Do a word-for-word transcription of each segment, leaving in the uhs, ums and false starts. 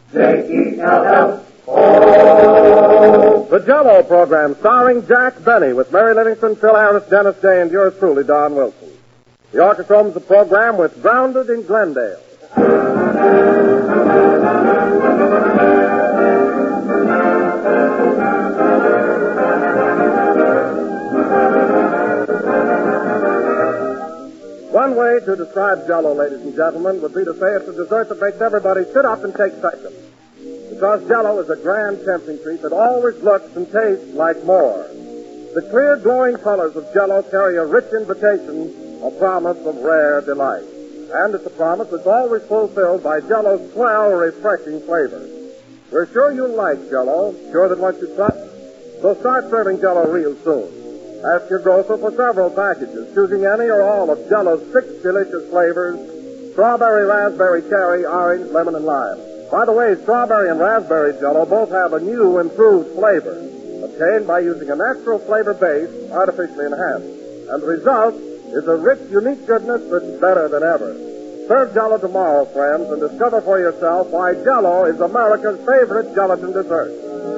J E L L O. The Jell-O program, starring Jack Benny, with Mary Livingston, Phil Harris, Dennis Day, and yours truly, Don Wilson. The orchestra opens the program with Grounded in Glendale. One way to describe Jell-O, ladies and gentlemen, would be to say it's a dessert that makes everybody sit up and take seconds. Because Jell-O is a grand tempting treat that always looks and tastes like more. The clear, glowing colors of Jell-O carry a rich invitation, a promise of rare delight. And it's a promise that's always fulfilled by Jell-O's swell, refreshing flavor. We're sure you'll like Jell-O, sure that once you try, so start serving Jell-O real soon. Ask your grocer for several packages, choosing any or all of Jell-O's six delicious flavors: strawberry, raspberry, cherry, orange, lemon, and lime. By the way, strawberry and raspberry Jell-O both have a new, improved flavor, obtained by using a natural flavor base artificially enhanced. And the result is a rich, unique goodness that's better than ever. Serve Jell-O tomorrow, friends, and discover for yourself why Jell-O is America's favorite gelatin dessert.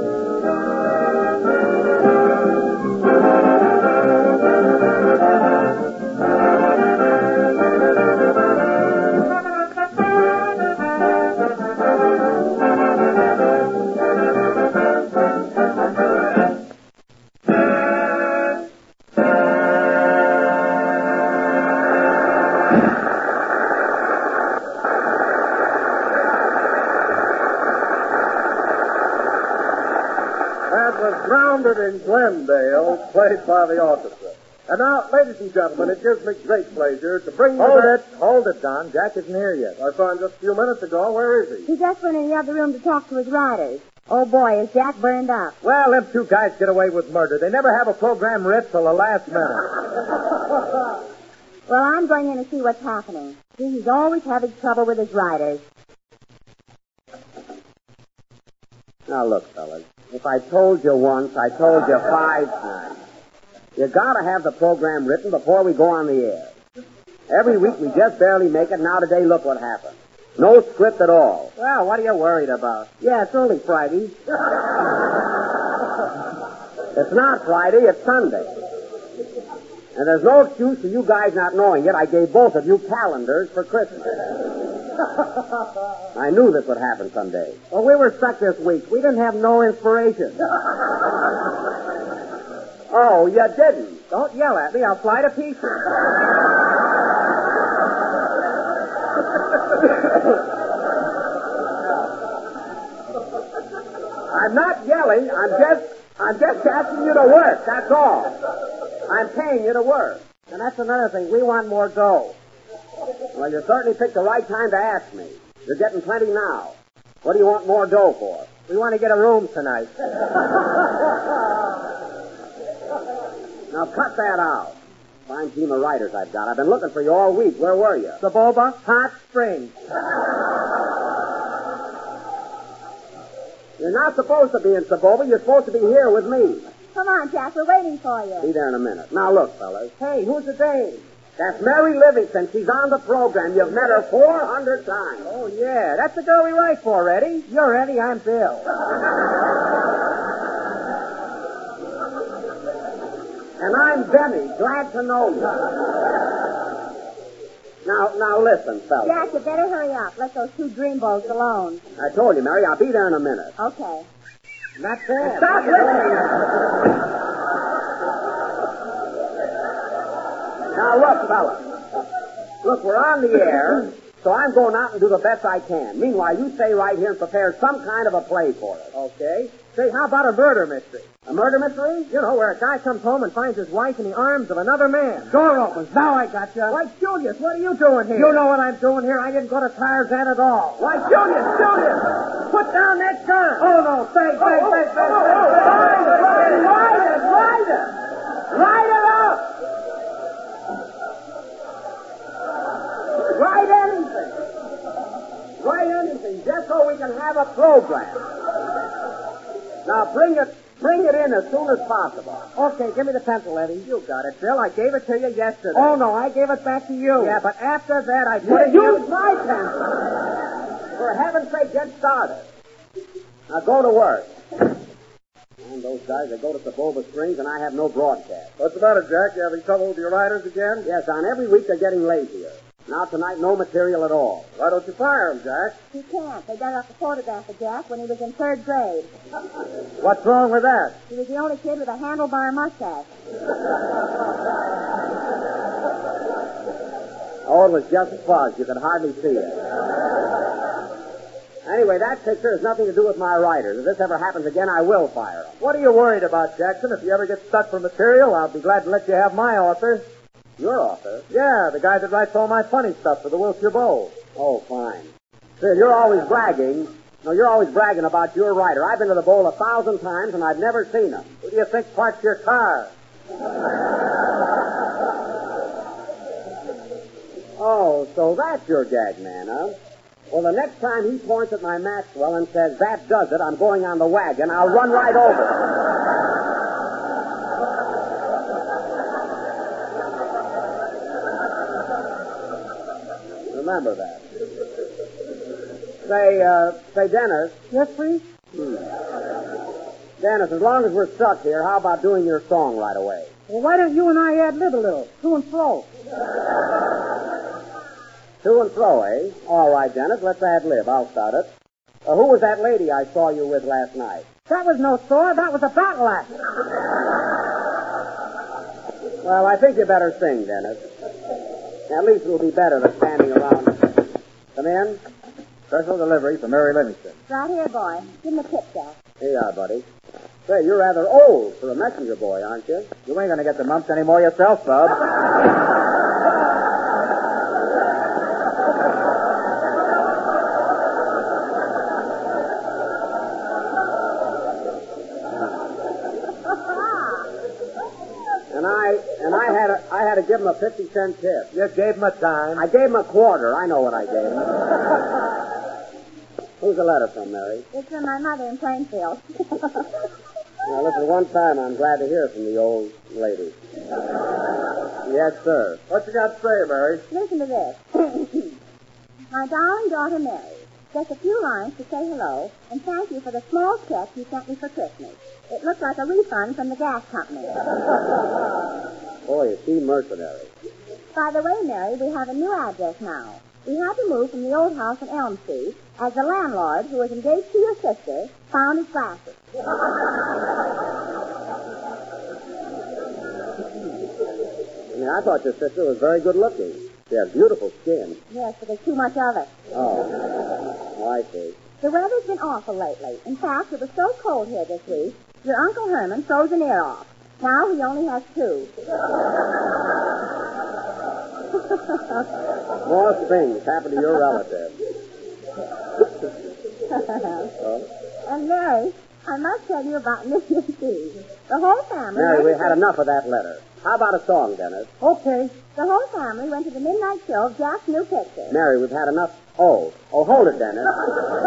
Grounded in Glendale, played by the orchestra. And now, ladies and gentlemen, it gives me great pleasure to bring you... Hold it, hold it, Don. Jack isn't here yet. I saw him just a few minutes ago. Where is he? He just went in the other room to talk to his riders. Oh, boy, is Jack burned up. Well, them two guys get away with murder. They never have a program ripped till the last minute. Well, I'm going in to see what's happening. See, he's always having trouble with his riders. Now, look, fellas. If I told you once, I told you five times. You gotta have the program written before we go on the air. Every week we just barely make it. Now today, look what happened. No script at all. Well, what are you worried about? Yeah, it's only Friday. It's not Friday, it's Sunday. And there's no excuse for you guys not knowing it. I gave both of you calendars for Christmas. I knew this would happen someday. Well, we were stuck this week. We didn't have no inspiration. Oh, you didn't? Don't yell at me. I'll fly to pieces. I'm not yelling. I'm just, I'm just asking you to work. That's all. I'm paying you to work. And that's another thing. We want more dough. Well, you certainly picked the right time to ask me. You're getting plenty now. What do you want more dough for? We want to get a room tonight. Now, cut that out. Fine team of writers I've got. I've been looking for you all week. Where were you? Saboba, Hot Springs. You're not supposed to be in Saboba. You're supposed to be here with me. Come on, Jack. We're waiting for you. Be there in a minute. Now, look, fellas. Hey, who's the dame? That's Mary Livingston. She's on the program. You've met her four hundred times. Oh, yeah. That's the girl we write for, Eddie. You're Eddie. I'm Bill. And I'm Benny. Glad to know you. Now, now listen, fellas. Jack, you better hurry up. Let those two dreamboats alone. I told you, Mary. I'll be there in a minute. Okay. Not bad. Stop listening. Now, look, fellas. Look, we're on the air, so I'm going out and do the best I can. Meanwhile, you stay right here and prepare some kind of a play for us. Okay. Say, how about a murder mystery? A murder mystery? You know, where a guy comes home and finds his wife in the arms of another man. Door opens. Now I got you. Why, Julius, what are you doing here? You know what I'm doing here. I didn't go to Tarzan at all. Why, Julius, Julius! Put down that gun! Oh, no. Say, say, say, say, say. Ride it, ride it, ride it! Ride it up! Write anything. Write anything, just so we can have a program. Now, bring it, bring it in as soon as possible. Okay, give me the pencil, Eddie. You got it, Bill. I gave it to you yesterday. Oh, no, I gave it back to you. Yeah, but after that, I put it Use my pencil. For heaven's sake, get started. Now go to work. And those guys, they go to Saboba Springs, and I have no broadcast. What's the matter, Jack? You having trouble with your writers again? Yes, on every week they're getting lazier. Now tonight, no material at all. Why don't you fire them, Jack? You can't. They dug up a photograph of Jack when he was in third grade. What's wrong with that? He was the only kid with a handlebar mustache. Oh, it was just fuzz. You could hardly see it. Anyway, that picture has nothing to do with my writers. If this ever happens again, I will fire them. What are you worried about, Jackson? If you ever get stuck for material, I'll be glad to let you have my author. Your author? Yeah, the guy that writes all my funny stuff for the Wilshire Bowl. Oh, fine. Phil, you're always bragging. No, you're always bragging about your writer. I've been to the Bowl a thousand times, and I've never seen him. Who do you think parks your car? Oh, so that's your gag man, huh? Well, the next time he points at my Maxwell and says, that does it, I'm going on the wagon, I'll run right over. Remember that. Say, uh, say, Dennis. Yes, please? Hmm. Dennis, as long as we're stuck here, how about doing your song right away? Well, why don't you and I ad lib a little? To and fro. To and fro, eh? All right, Dennis, let's ad lib. I'll start it. Uh, who was that lady I saw you with last night? That was no sword. That was a battle axe. Well, I think you better sing, Dennis. At least it'll be better than standing around. Come in. Special delivery for Mary Livingston. Right here, boy. Give him a tip, Jack. Here you are, buddy. Say, you're rather old for a messenger boy, aren't you? You ain't going to get the mumps anymore yourself, bub. And I and I had a, I had to give him a fifty cent tip. You gave him a dime. I gave him a quarter. I know what I gave him. Who's the letter from, Mary? It's from my mother in Plainfield. Now, listen, one time I'm glad to hear from the old lady. Yes, sir. What you got to say, Mary? Listen to this. My darling daughter, Mary. Just a few lines to say hello and thank you for the small check you sent me for Christmas. It looked like a refund from the gas company. Boy, is she mercenary. By the way, Mary, we have a new address now. We had to move from the old house on Elm Street as the landlord, who was engaged to your sister, found his glasses. I mean, I thought your sister was very good looking. She has beautiful skin. Yes, but there's too much of it. Oh. Oh, I see. The weather's been awful lately. In fact, it was so cold here this week, your Uncle Herman froze an ear off. Now he only has two. More things happen to your relative. Oh. And Mary, I must tell you about New Year's Eve. The whole family... Mary, went we've had enough of that letter. How about a song, Dennis? Okay. The whole family went to the midnight show of Jack's new picture. Mary, we've had enough. Oh. Oh, hold it, Dennis. uh,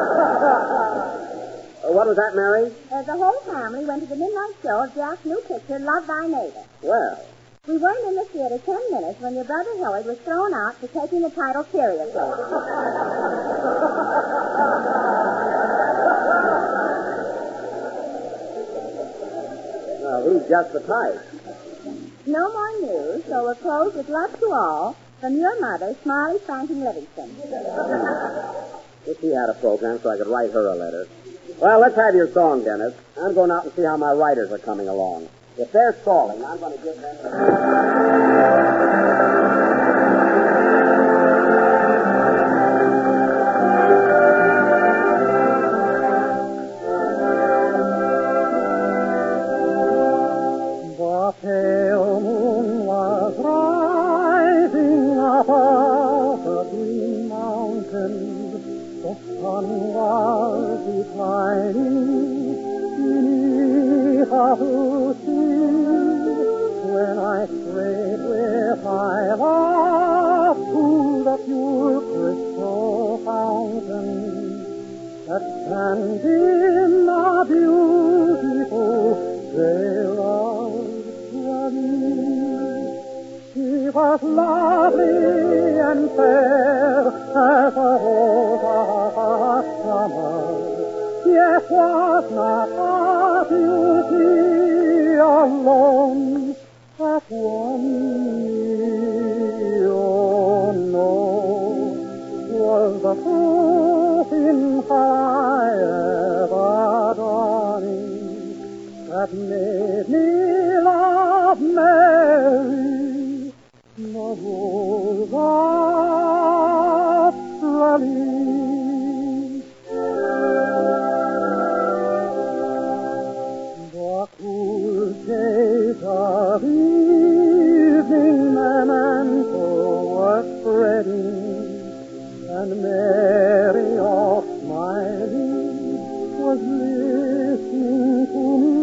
what was that, Mary? Uh, the whole family went to the midnight show of Jack's new picture, Love Thy Neighbor. Well. We weren't in the theater ten minutes when your brother Hillard was thrown out for taking the title seriously. Well, he's just the type. No more news, so we'll close with love to all from your mother, Smiley Franklin Livingston. Wish he had a program so I could write her a letter. Well, let's have your song, Dennis. I'm going out and see how my writers are coming along. If they're stalling, I'm going to give them... The pale moon was rising above the green mountains. The sun was declining beneath a blue sea. When I strayed with my love to the pure crystal fountain that stands in the beautiful vale of Granny. She was lovely and fair as a rose of summer, Yet was not our beauty alone that won me, oh no, was the proof in fire dawning that made me love Mary, the rose of Raleigh. The cool shades of evening memento was spreading, and Mary, all smiling, was listening to me.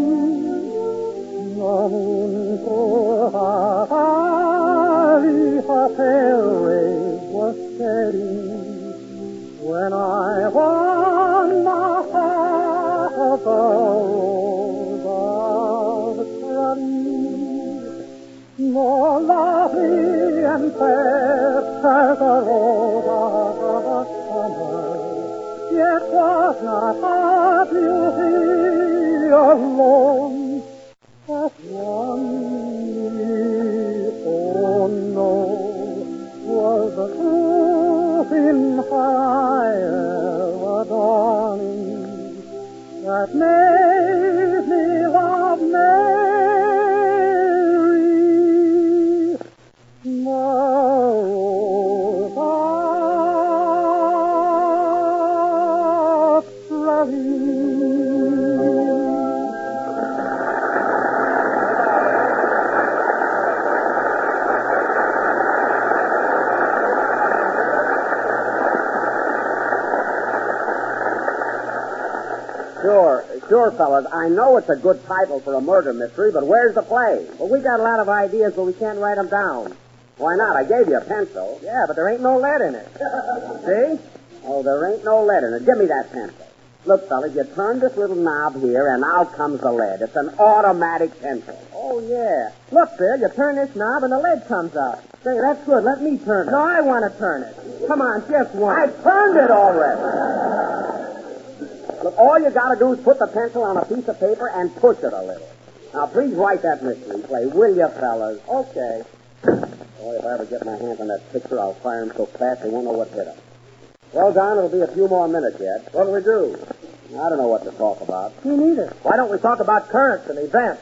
The moon for her valley, her pale rays was setting, when I won the heart of the rose of Raleigh. More lovely and fair as a rose of a summer, yet was not her beauty alone that won me, oh no, was the truth in fire dawning that made me love Mary, the rose of Raleigh. Sure, sure, fellas. I know it's a good title for a murder mystery, but where's the play? Well, we got a lot of ideas, but we can't write them down. Why not? I gave you a pencil. Yeah, but there ain't no lead in it. See? Oh, there ain't no lead in it. Give me that pencil. Look, fellas, you turn this little knob here, and out comes the lead. It's an automatic pencil. Oh, yeah. Look, Bill, you turn this knob and the lead comes out. Say, that's good. Let me turn it. No, I want to turn it. Come on, just one. I turned it already. Look, all you got to do is put the pencil on a piece of paper and push it a little. Now, please write that mystery play, will you, fellas? Okay. Boy, if I ever get my hands on that picture, I'll fire him so fast they won't know what hit him. Well, Don, it'll be a few more minutes yet. What'll we do? I don't know what to talk about. Me neither. Why don't we talk about currents and events?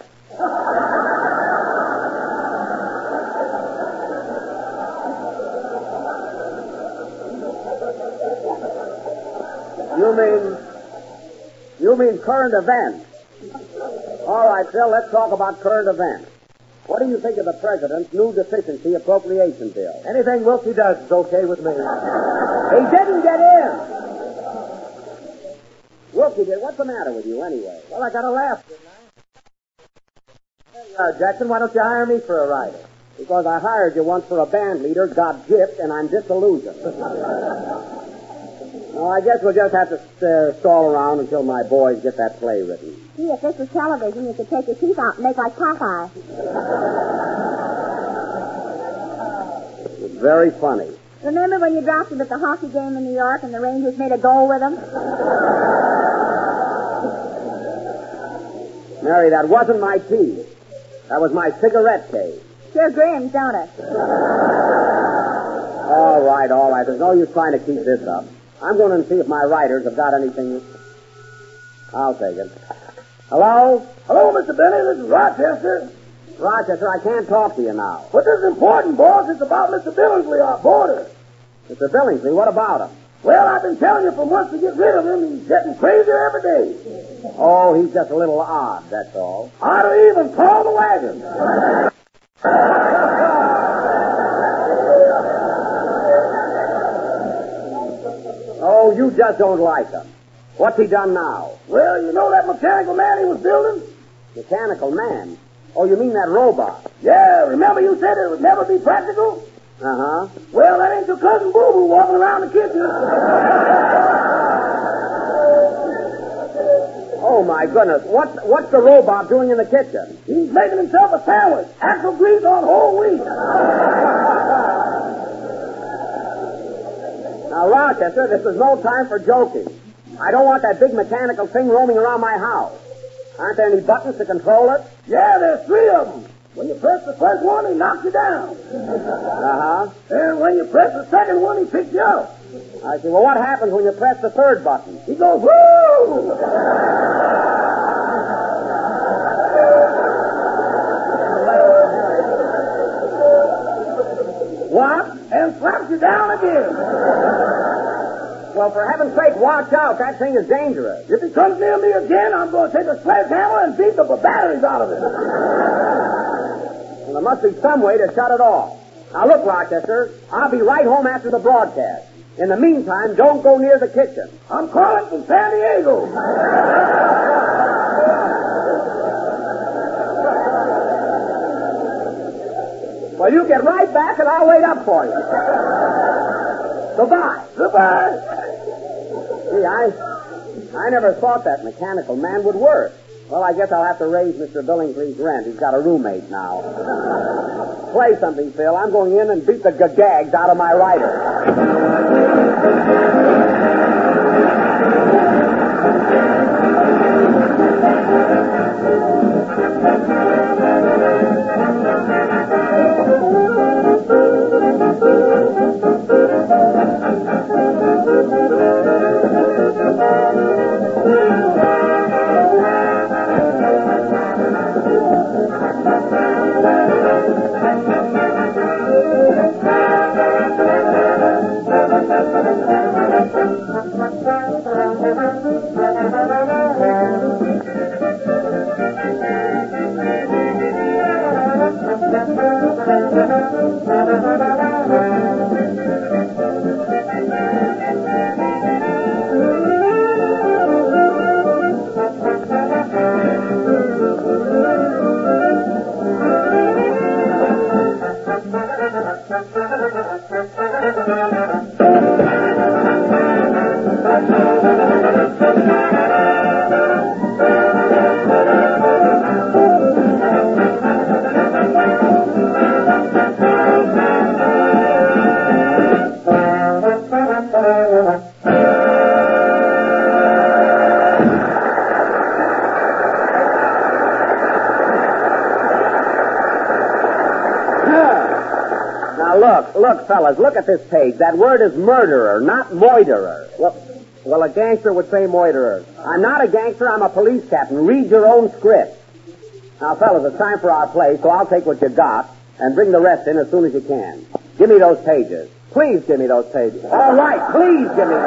You mean... You mean current events? All right, Phil, let's talk about current events. What do you think of the president's new deficiency appropriation bill? Anything Wilkie does is okay with me. He didn't get in! Wilkie did. What's the matter with you, anyway? Well, I got a laugh, didn't I? Hey, uh, Jackson, why don't you hire me for a writer? Because I hired you once for a band leader, got gypped, and I'm disillusioned. Well, I guess we'll just have to uh, stall around until my boys get that play written. Gee, if this was television, you could take your teeth out and make like Popeye. It's very funny. Remember when you dropped him at the hockey game in New York and the Rangers made a goal with him? Mary, that wasn't my teeth. That was my cigarette case. Sure grins, don't it? All right, all right. There's no use trying to keep this up. I'm going to see if my writers have got anything. I'll take it. Hello? Hello, Mister Benny. This is Rochester. Rochester, I can't talk to you now. But this is important, boss. It's about Mister Billingsley, our boarder. Mister Billingsley, what about him? Well, I've been telling you for months to get rid of him. He's getting crazier every day. Oh, he's just a little odd, that's all. I don't even call the wagon. Oh, you just don't like him. What's he done now? Well, you know that mechanical man he was building? Mechanical man? Oh, you mean that robot? Yeah, remember you said it would never be practical? Uh-huh. Well, that ain't your cousin Boo-Boo walking around the kitchen. Oh, my goodness. What's, what's the robot doing in the kitchen? He's making himself a sandwich. Axle grease on whole wheat. Now, Rochester, this is no time for joking. I don't want that big mechanical thing roaming around my house. Aren't there any buttons to control it? Yeah, there's three of them. When you press the first one, he knocks you down. Uh-huh. And when you press the second one, he picks you up. I see. Well, what happens when you press the third button? He goes, woo! What? And slaps you down again. Well, for heaven's sake, watch out. That thing is dangerous. If he comes near me again, I'm going to take a sledgehammer and beat the batteries out of it. Well, there must be some way to shut it off. Now, look, Rochester, I'll be right home after the broadcast. In the meantime, don't go near the kitchen. I'm calling from San Diego. Well, you get right back and I'll wait up for you. Goodbye. Goodbye. Gee, I, I never thought that mechanical man would work. Well, I guess I'll have to raise Mister Billingsley's rent. He's got a roommate now. Play something, Phil. I'm going in and beat the gags out of my rider. Look, fellas, look at this page. That word is murderer, not moiterer. Well, well, a gangster would say moiterer. I'm not a gangster. I'm a police captain. Read your own script. Now, fellas, it's time for our play, so I'll take what you got and bring the rest in as soon as you can. Give me those pages. Please give me those pages. All right, please give me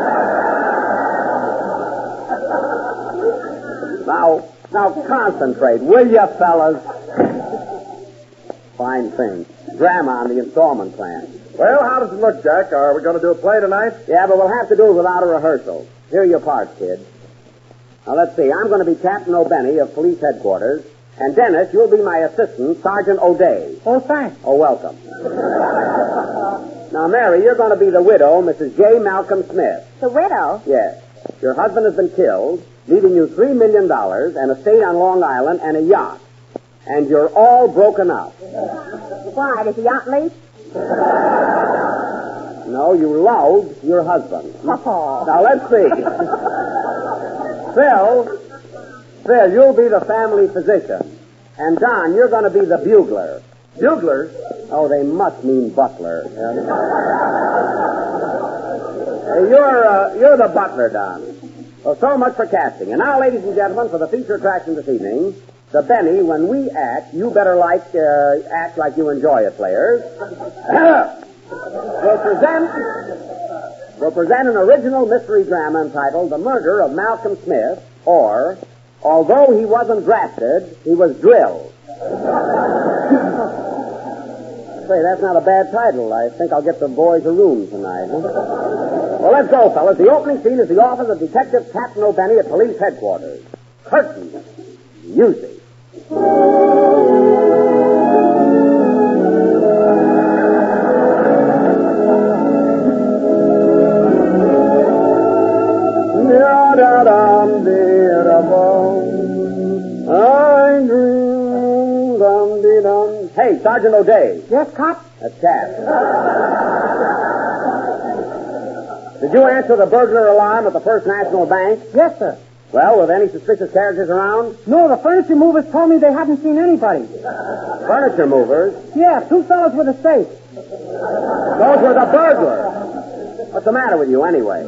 those. Now, now concentrate, will you, fellas? Fine thing. Drama on the installment plan. Well, how does it look, Jack? Are we going to do a play tonight? Yeah, but we'll have to do it without a rehearsal. Here are your parts, kid. Now, let's see. I'm going to be Captain O'Benny of Police Headquarters. And, Dennis, you'll be my assistant, Sergeant O'Day. Oh, thanks. Oh, welcome. Now, Mary, you're going to be the widow, Missus J. Malcolm Smith. The widow? Yes. Your husband has been killed, leaving you three million dollars, an estate on Long Island, and a yacht. And you're all broken up. Why, does the yacht leak? No, you loved your husband. Oh. Now, let's see. Phil, Phil, you'll be the family physician. And, Don, you're going to be the bugler. Bugler? Oh, they must mean butler. Hey, you're, uh, you're the butler, Don. Well, so much for casting. And now, ladies and gentlemen, for the feature attraction this evening, the Benny, when we act, you better like uh, act like you enjoy it, players. we'll present we'll present an original mystery drama entitled The Murder of Malcolm Smith, or Although He Wasn't Drafted, He Was Drilled. Say, that's not a bad title. I think I'll get the boys a room tonight. Huh? Well, let's go, fellas. The opening scene is the office of Detective Captain O'Benny at Police Headquarters. Curtain. Music. Hey, Sergeant O'Day. Yes, Cop? That's Cat. Did you answer the burglar alarm at the First National Bank? Yes, sir. Well, were there any suspicious characters around? No, the furniture movers told me they hadn't seen anybody. Furniture movers? Yeah, two fellas with a safe. Those were the burglars. What's the matter with you, anyway?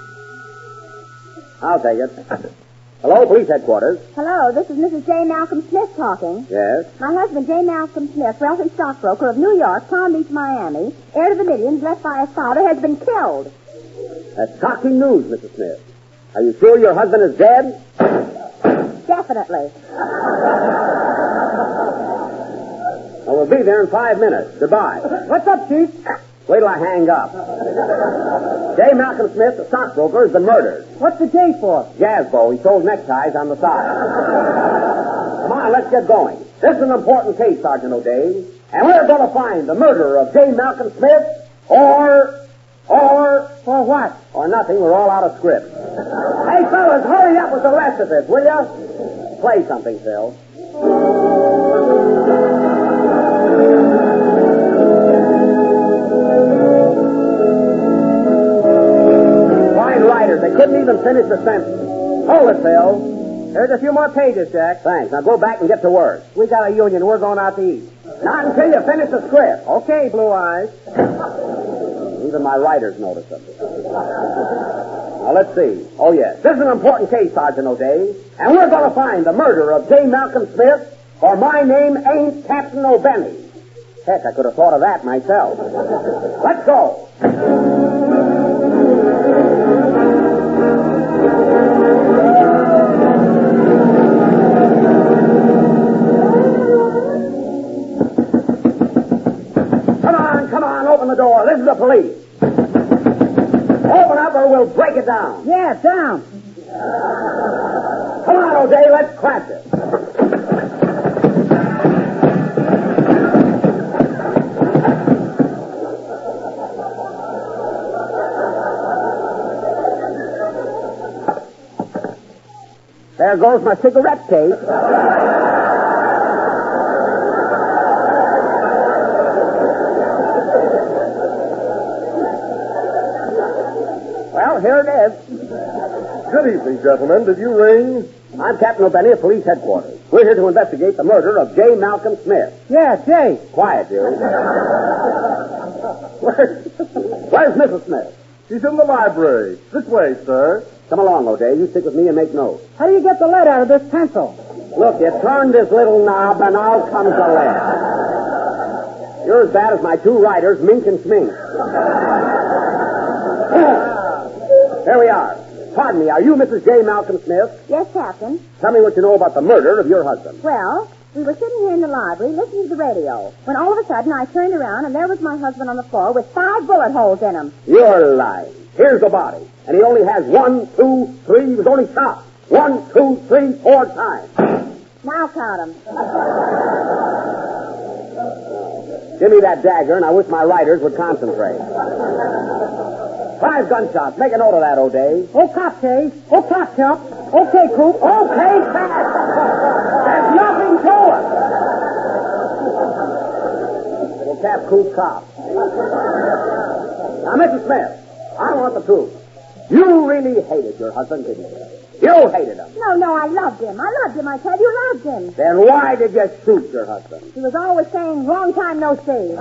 I'll take it. Hello, police headquarters. Hello, this is Missus J. Malcolm Smith talking. Yes? My husband, J. Malcolm Smith, wealthy stockbroker of New York, Palm Beach, Miami, heir to the millions left by his father, has been killed. That's shocking news, Missus Smith. Are you sure your husband is dead? Definitely. Well, we'll be there in five minutes. Goodbye. What's up, Chief? Wait till I hang up. J. Malcolm Smith, the stockbroker, has been murdered. What's the J for? Jazzbo. He sold neckties on the side. Come on, let's get going. This is an important case, Sergeant O'Day. And we're going to find the murderer of J. Malcolm Smith or... Or... For what? Or nothing. We're all out of script. Hey, fellas, hurry up with the rest of this, will you? Play something, Phil. Fine writers. They couldn't even finish the sentence. Hold it, Phil. There's a few more pages, Jack. Thanks. Now go back and get to work. We got a union. We're going out to eat. Not until you finish the script. Okay, Blue Eyes. Even my writers notice them. Now, let's see. Oh, yes. This is an important case, Sergeant O'Day. And we're going to find the murderer of J. Malcolm Smith, or my name ain't Captain O'Benny. Heck, I could have thought of that myself. Let's go. Come on, come on, open the door. This is the police. Open up or we'll break it down. Yeah, down. Come on, O'Day, let's crash it. There goes my cigarette case. Well, here it is. Good evening, gentlemen. Did you ring? I'm Captain O'Benny of Police Headquarters. We're here to investigate the murder of J. Malcolm Smith. Yeah, Jay. Quiet, you. Where's, where's Missus Smith? She's in the library. This way, sir. Come along, O'Day. You stick with me and make notes. How do you get the lead out of this pencil? Look, you turn this little knob and out comes the lead. You're as bad as my two writers, Mink and Smink. Here we are. Pardon me, are you Missus J. Malcolm Smith? Yes, Captain. Tell me what you know about the murder of your husband. Well, we were sitting here in the library listening to the radio when all of a sudden I turned around and there was my husband on the floor with five bullet holes in him. You're lying. Here's the body. And he only has one, two, three. He was only shot. One, two, three, four times. Now count them. Give me that dagger, and I wish my writers would concentrate. Five gunshots. Make a note of that, O'Day. Oh, cop, Jay. Oh, cop, chop. Okay, Coop. Okay, Pat. There's nothing to it. Little Cap Coop cop. Now, Missus Smith, I want the truth. You really hated your husband, didn't you? You hated him. No, no, I loved him. I loved him. I tell you, loved him. Then why did you shoot your husband? He was always saying, "Long time no see."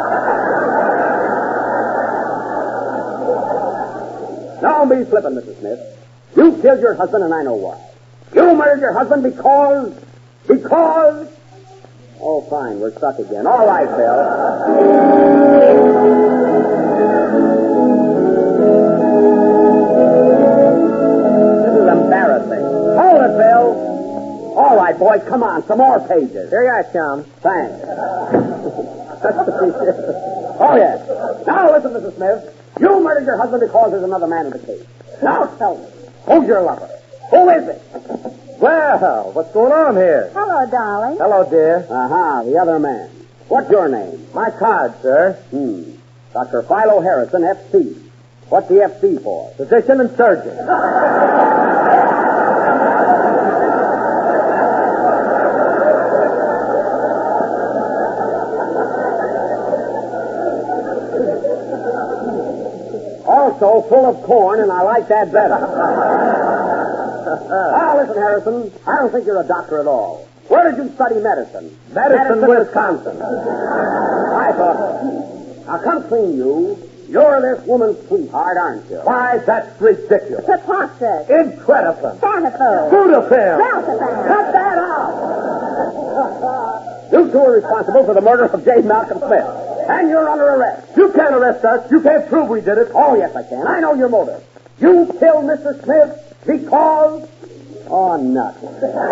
Don't be flippant, Missus Smith. You killed your husband, and I know why. You murdered your husband because... Because... Oh, fine, we're stuck again. All right, Bill. This is embarrassing. Hold it, Bill. All right, boys, come on, some more pages. Here you are, chum. Thanks. Oh, yes. Now, listen, Missus Smith. You murdered your husband because there's another man in the case. Now tell me, who's your lover? Who is it? Well, what's going on here? Hello, darling. Hello, dear. Uh-huh, the other man. What's your name? My card, sir. Hmm. Doctor Philo Harrison, F C. What's the F C for? Physician and surgeon. also full of corn, and I like that better. Now, listen, Harrison, I don't think you're a doctor at all. Where did you study medicine? Medicine, Wisconsin. I thought so. Now, come clean, you. You're this woman's sweetheart, aren't you? Why, that's ridiculous. Preposterous. Incredible. Sanifil. Budafil. Valsifan. Cut that out. You two are responsible for the murder of J. Malcolm Smith. And you're under arrest. You can't arrest us. You can't prove we did it. Oh, yes, I can. I know your motive. You killed Mister Smith because... Oh, nothing.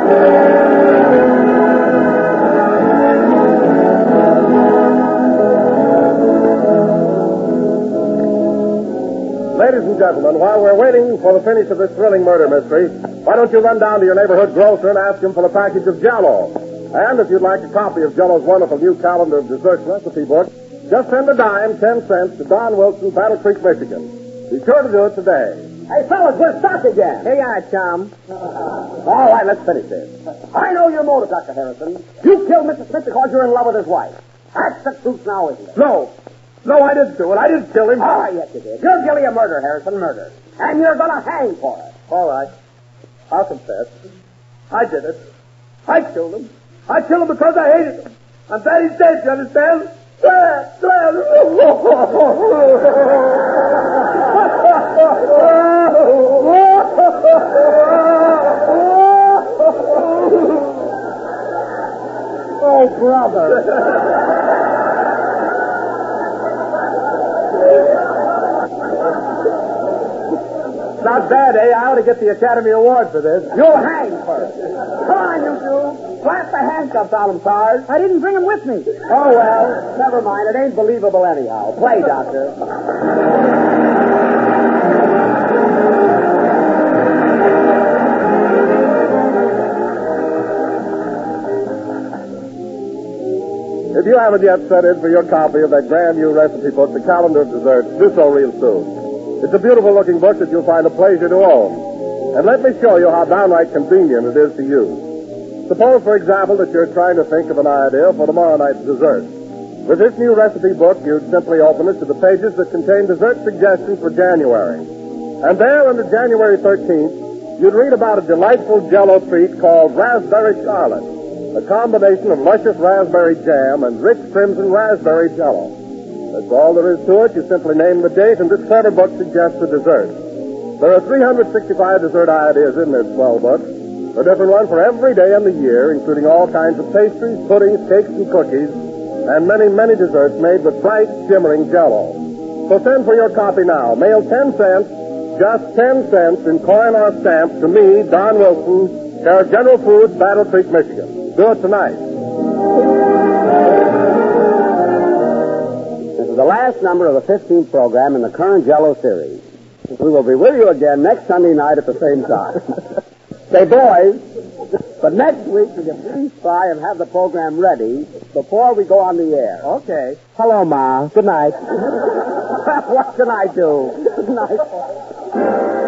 Ladies and gentlemen, while we're waiting for the finish of this thrilling murder mystery, why don't you run down to your neighborhood grocer and ask him for a package of Jell-O? And if you'd like a copy of Jell-O's wonderful new calendar of desserts recipe book, just send a dime, ten cents, to Don Wilson, Battle Creek, Michigan. Be sure to do it today. Hey, fellas, we're stuck again. Here you are, chum. All right, let's finish this. I know your motive, Doctor Harrison. You killed Mister Smith because you're in love with his wife. That's the truth now, isn't it? No. No, I didn't do it. I didn't kill him. All right, yes, you did. You're guilty of murder, Harrison, murder. And you're going to hang for it. All right. I'll confess. I did it. I killed him. I killed him because I hated him. I'm that he's dead, you understand? Swear, swear. Oh, brother. Not bad, eh? I ought to get the Academy Award for this. You'll hang first. Come on, you two. Slap the handcuffs on him, Sarge. I didn't bring him with me. Oh, well, never mind. It ain't believable anyhow. Play, Doctor. If you haven't yet sent in for your copy of that grand new recipe book, The Calendar of Desserts, do so real soon. It's a beautiful-looking book that you'll find a pleasure to own. And let me show you how downright convenient it is to use. Suppose, for example, that you're trying to think of an idea for tomorrow night's dessert. With this new recipe book, you'd simply open it to the pages that contain dessert suggestions for January. And there, under January thirteenth, you'd read about a delightful Jell-O treat called Raspberry Charlotte, a combination of luscious raspberry jam and rich crimson raspberry Jell-O. That's all there is to it. You simply name the date, and this clever book suggests the dessert. There are three hundred sixty-five dessert ideas in this swell book, a different one for every day in the year, including all kinds of pastries, puddings, cakes, and cookies, and many, many desserts made with bright, shimmering Jell-O. So send for your copy now. Mail ten cents, just ten cents in coin or stamp to me, Don Wilson, care of General Foods, Battle Creek, Michigan. Do it tonight. This is the last number of the fifteenth program in the current Jell-O series. We will be with you again next Sunday night at the same time. Say, boys, but next week will you please try and have the program ready before we go on the air. Okay. Hello, Ma. Good night. What can I do? Good night.